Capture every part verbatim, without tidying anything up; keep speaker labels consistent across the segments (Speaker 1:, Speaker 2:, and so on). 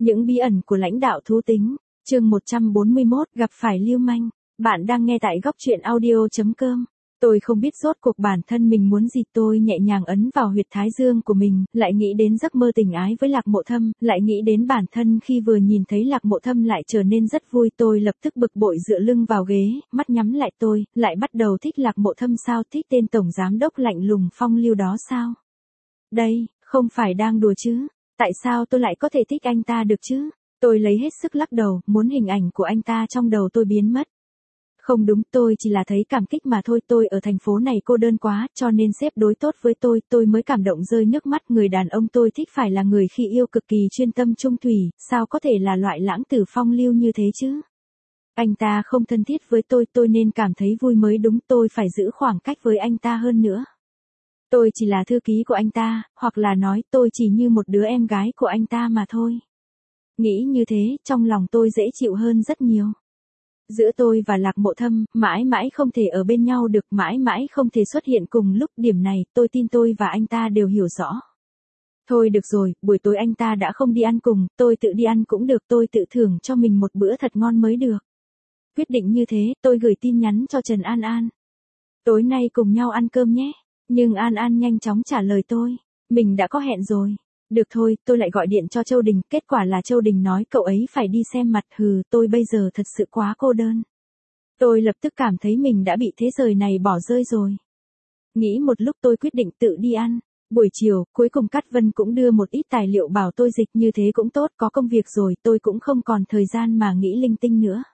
Speaker 1: Những bí ẩn của lãnh đạo thú tính, chương một trăm bốn mươi mốt, gặp phải lưu manh. Bạn đang nghe tại góc truyện audio chấm com. Tôi không biết rốt cuộc bản thân mình muốn gì, tôi nhẹ nhàng ấn vào huyệt thái dương của mình, lại nghĩ đến giấc mơ tình ái với Lạc Mộ Thâm, lại nghĩ đến bản thân khi vừa nhìn thấy Lạc Mộ Thâm lại trở nên rất vui. Tôi lập tức bực bội dựa lưng vào ghế, mắt nhắm lại. Tôi lại bắt đầu thích Lạc Mộ Thâm sao? Thích tên tổng giám đốc lạnh lùng phong lưu đó sao? Đây, không phải đang đùa chứ? Tại sao tôi lại có thể thích anh ta được chứ? Tôi lấy hết sức lắc đầu, muốn hình ảnh của anh ta trong đầu tôi biến mất. Không đúng, tôi chỉ là thấy cảm kích mà thôi. Tôi ở thành phố này cô đơn quá, cho nên sếp đối tốt với tôi, tôi mới cảm động rơi nước mắt. Người đàn ông tôi thích phải là người khi yêu cực kỳ chuyên tâm trung thủy, sao có thể là loại lãng tử phong lưu như thế chứ? Anh ta không thân thiết với tôi, tôi nên cảm thấy vui mới đúng. Tôi phải giữ khoảng cách với anh ta hơn nữa. Tôi chỉ là thư ký của anh ta, hoặc là nói tôi chỉ như một đứa em gái của anh ta mà thôi. Nghĩ như thế, trong lòng tôi dễ chịu hơn rất nhiều. Giữa tôi và Lạc Mộ Thâm, mãi mãi không thể ở bên nhau được, mãi mãi không thể xuất hiện cùng lúc. Điểm này, tôi tin tôi và anh ta đều hiểu rõ. Thôi được rồi, buổi tối anh ta đã không đi ăn cùng, tôi tự đi ăn cũng được, tôi tự thưởng cho mình một bữa thật ngon mới được. Quyết định như thế, tôi gửi tin nhắn cho Trần An An. Tối nay cùng nhau ăn cơm nhé. Nhưng An An nhanh chóng trả lời tôi, mình đã có hẹn rồi. Được thôi, tôi lại gọi điện cho Châu Đình, kết quả là Châu Đình nói cậu ấy phải đi xem mặt. Hừ, tôi bây giờ thật sự quá cô đơn. Tôi lập tức cảm thấy mình đã bị thế giới này bỏ rơi rồi. Nghĩ một lúc tôi quyết định tự đi ăn. Buổi chiều, cuối cùng Cát Vân cũng đưa một ít tài liệu bảo tôi dịch, như thế cũng tốt, có công việc rồi, tôi cũng không còn thời gian mà nghĩ linh tinh nữa.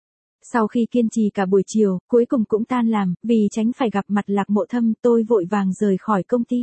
Speaker 1: Sau khi kiên trì cả buổi chiều, cuối cùng cũng tan làm, vì tránh phải gặp mặt Lạc Mộ Thâm, tôi vội vàng rời khỏi công ty.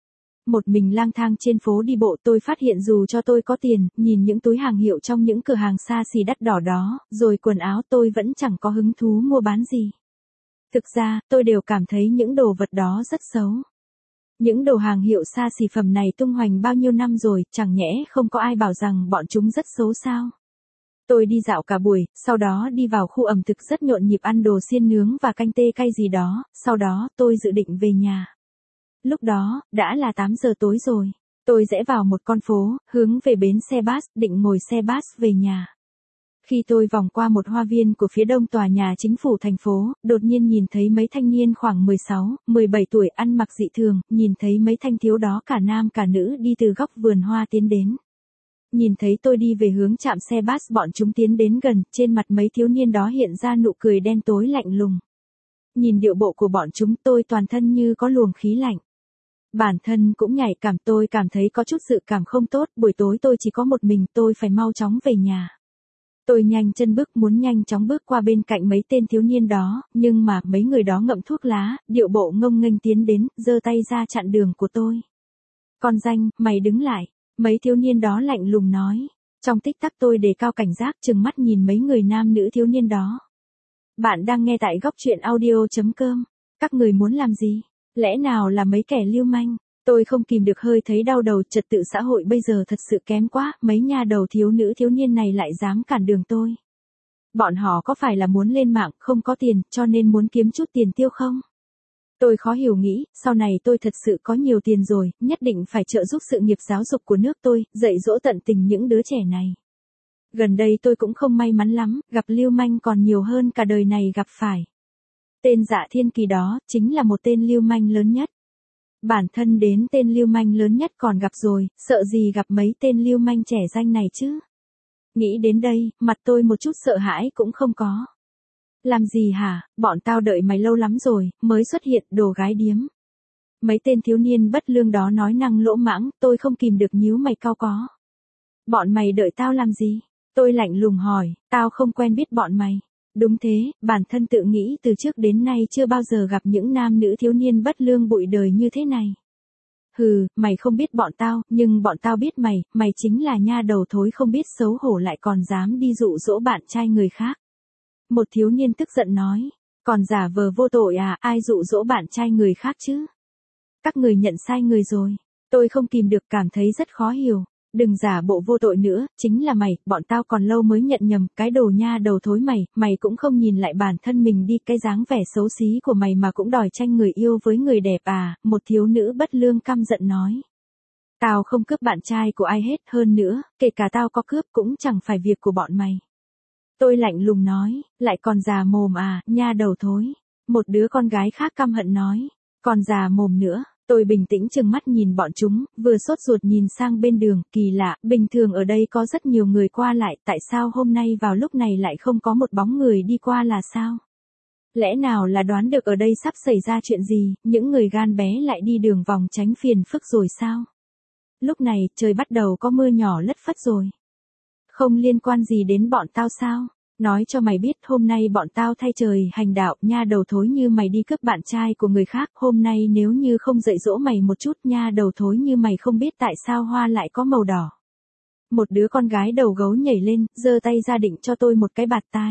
Speaker 1: Một mình lang thang trên phố đi bộ, tôi phát hiện dù cho tôi có tiền, nhìn những túi hàng hiệu trong những cửa hàng xa xỉ đắt đỏ đó, rồi quần áo, tôi vẫn chẳng có hứng thú mua bán gì. Thực ra, tôi đều cảm thấy những đồ vật đó rất xấu. Những đồ hàng hiệu xa xỉ phẩm này tung hoành bao nhiêu năm rồi, chẳng nhẽ không có ai bảo rằng bọn chúng rất xấu sao? Tôi đi dạo cả buổi, sau đó đi vào khu ẩm thực rất nhộn nhịp ăn đồ xiên nướng và canh tê cay gì đó, sau đó tôi dự định về nhà. Lúc đó, đã là tám giờ tối rồi. Tôi rẽ vào một con phố, hướng về bến xe bus, định ngồi xe bus về nhà. Khi tôi vòng qua một hoa viên của phía đông tòa nhà chính phủ thành phố, đột nhiên nhìn thấy mấy thanh niên khoảng mười sáu, mười bảy tuổi ăn mặc dị thường, nhìn thấy mấy thanh thiếu đó cả nam cả nữ đi từ góc vườn hoa tiến đến. Nhìn thấy tôi đi về hướng trạm xe bus, bọn chúng tiến đến gần, trên mặt mấy thiếu niên đó hiện ra nụ cười đen tối lạnh lùng. Nhìn điệu bộ của bọn chúng, tôi toàn thân như có luồng khí lạnh. Bản thân cũng nhạy cảm, tôi cảm thấy có chút dự cảm không tốt, buổi tối tôi chỉ có một mình, tôi phải mau chóng về nhà. Tôi nhanh chân bước, muốn nhanh chóng bước qua bên cạnh mấy tên thiếu niên đó, nhưng mà mấy người đó ngậm thuốc lá, điệu bộ ngông nghênh tiến đến, giơ tay ra chặn đường của tôi. Con danh, mày đứng lại. Mấy thiếu niên đó lạnh lùng nói. Trong tích tắc tôi đề cao cảnh giác, trừng mắt nhìn mấy người nam nữ thiếu niên đó. Bạn đang nghe tại góc truyện audio chấm com. Các người muốn làm gì? Lẽ nào là mấy kẻ lưu manh? Tôi không kìm được hơi thấy đau đầu, trật tự xã hội bây giờ thật sự kém quá, mấy nha đầu thiếu nữ thiếu niên này lại dám cản đường tôi. Bọn họ có phải là muốn lên mạng, không có tiền, cho nên muốn kiếm chút tiền tiêu không? Tôi khó hiểu nghĩ, sau này tôi thật sự có nhiều tiền rồi, nhất định phải trợ giúp sự nghiệp giáo dục của nước tôi, dạy dỗ tận tình những đứa trẻ này. Gần đây tôi cũng không may mắn lắm, gặp lưu manh còn nhiều hơn cả đời này gặp phải. Tên Dạ Thiên Kỳ đó, chính là một tên lưu manh lớn nhất. Bản thân đến tên lưu manh lớn nhất còn gặp rồi, sợ gì gặp mấy tên lưu manh trẻ danh này chứ. Nghĩ đến đây, mặt tôi một chút sợ hãi cũng không có. Làm gì hả, bọn tao đợi mày lâu lắm rồi, mới xuất hiện, đồ gái điếm. Mấy tên thiếu niên bất lương đó nói năng lỗ mãng, tôi không kìm được nhíu mày cau có. Bọn mày đợi tao làm gì? Tôi lạnh lùng hỏi, tao không quen biết bọn mày. Đúng thế, bản thân tự nghĩ từ trước đến nay chưa bao giờ gặp những nam nữ thiếu niên bất lương bụi đời như thế này. Hừ, mày không biết bọn tao, nhưng bọn tao biết mày, mày chính là nha đầu thối không biết xấu hổ lại còn dám đi dụ dỗ bạn trai người khác. Một thiếu niên tức giận nói, còn giả vờ vô tội à, ai dụ dỗ bạn trai người khác chứ? Các người nhận sai người rồi. Tôi không kìm được cảm thấy rất khó hiểu. Đừng giả bộ vô tội nữa, chính là mày, bọn tao còn lâu mới nhận nhầm, cái đồ nha đầu thối mày, mày cũng không nhìn lại bản thân mình đi, cái dáng vẻ xấu xí của mày mà cũng đòi tranh người yêu với người đẹp à, một thiếu nữ bất lương căm giận nói. Tao không cướp bạn trai của ai hết, hơn nữa, kể cả tao có cướp cũng chẳng phải việc của bọn mày. Tôi lạnh lùng nói, lại còn già mồm à, nha đầu thối. Một đứa con gái khác căm hận nói, còn già mồm nữa. Tôi bình tĩnh trừng mắt nhìn bọn chúng, vừa sốt ruột nhìn sang bên đường, kỳ lạ, bình thường ở đây có rất nhiều người qua lại, tại sao hôm nay vào lúc này lại không có một bóng người đi qua là sao? Lẽ nào là đoán được ở đây sắp xảy ra chuyện gì, những người gan bé lại đi đường vòng tránh phiền phức rồi sao? Lúc này, trời bắt đầu có mưa nhỏ lất phất rồi. Không liên quan gì đến bọn tao sao? Nói cho mày biết hôm nay bọn tao thay trời hành đạo, nha đầu thối như mày đi cướp bạn trai của người khác, hôm nay nếu như không dạy dỗ mày một chút, nha đầu thối như mày không biết tại sao hoa lại có màu đỏ. Một đứa con gái đầu gấu nhảy lên, giơ tay ra định cho tôi một cái bạt tai.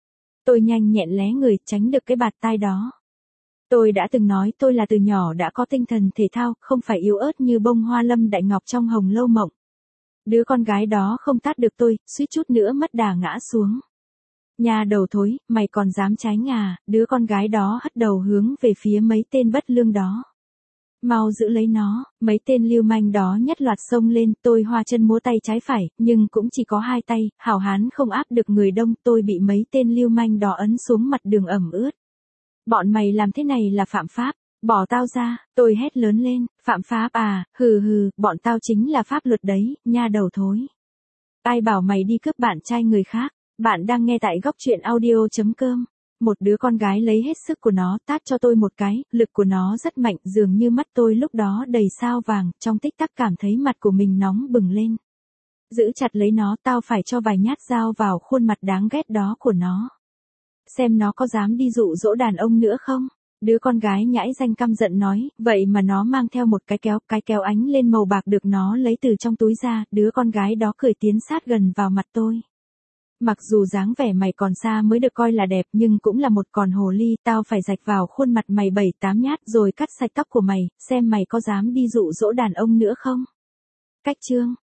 Speaker 1: Tôi nhanh nhẹn lé người, tránh được cái bạt tai đó. Tôi đã từng nói tôi là từ nhỏ đã có tinh thần thể thao, không phải yếu ớt như bông hoa lâm đại ngọc trong Hồng Lâu Mộng. Đứa con gái đó không tát được tôi, suýt chút nữa mất đà ngã xuống. Nhà đầu thối, mày còn dám tránh à, đứa con gái đó hất đầu hướng về phía mấy tên bất lương đó. Mau giữ lấy nó, mấy tên lưu manh đó nhất loạt xông lên, tôi hoa chân múa tay trái phải, nhưng cũng chỉ có hai tay, hảo hán không áp được người đông, tôi bị mấy tên lưu manh đó ấn xuống mặt đường ẩm ướt. Bọn mày làm thế này là phạm pháp, bỏ tao ra, tôi hét lớn lên, phạm pháp à, hừ hừ, bọn tao chính là pháp luật đấy, nha đầu thối. Ai bảo mày đi cướp bạn trai người khác, bạn đang nghe tại góc truyện audio chấm com. Một đứa con gái lấy hết sức của nó tát cho tôi một cái, lực của nó rất mạnh, dường như mắt tôi lúc đó đầy sao vàng, trong tích tắc cảm thấy mặt của mình nóng bừng lên. Giữ chặt lấy nó, tao phải cho vài nhát dao vào khuôn mặt đáng ghét đó của nó. Xem nó có dám đi dụ dỗ đàn ông nữa không? Đứa con gái nhãi danh căm giận nói, vậy mà nó mang theo một cái kéo, cái kéo ánh lên màu bạc được nó lấy từ trong túi ra, đứa con gái đó cười tiến sát gần vào mặt tôi. Mặc dù dáng vẻ mày còn xa mới được coi là đẹp nhưng cũng là một con hồ ly, tao phải rạch vào khuôn mặt mày bảy tám nhát rồi cắt sạch tóc của mày, xem mày có dám đi dụ dỗ đàn ông nữa không? Cách chương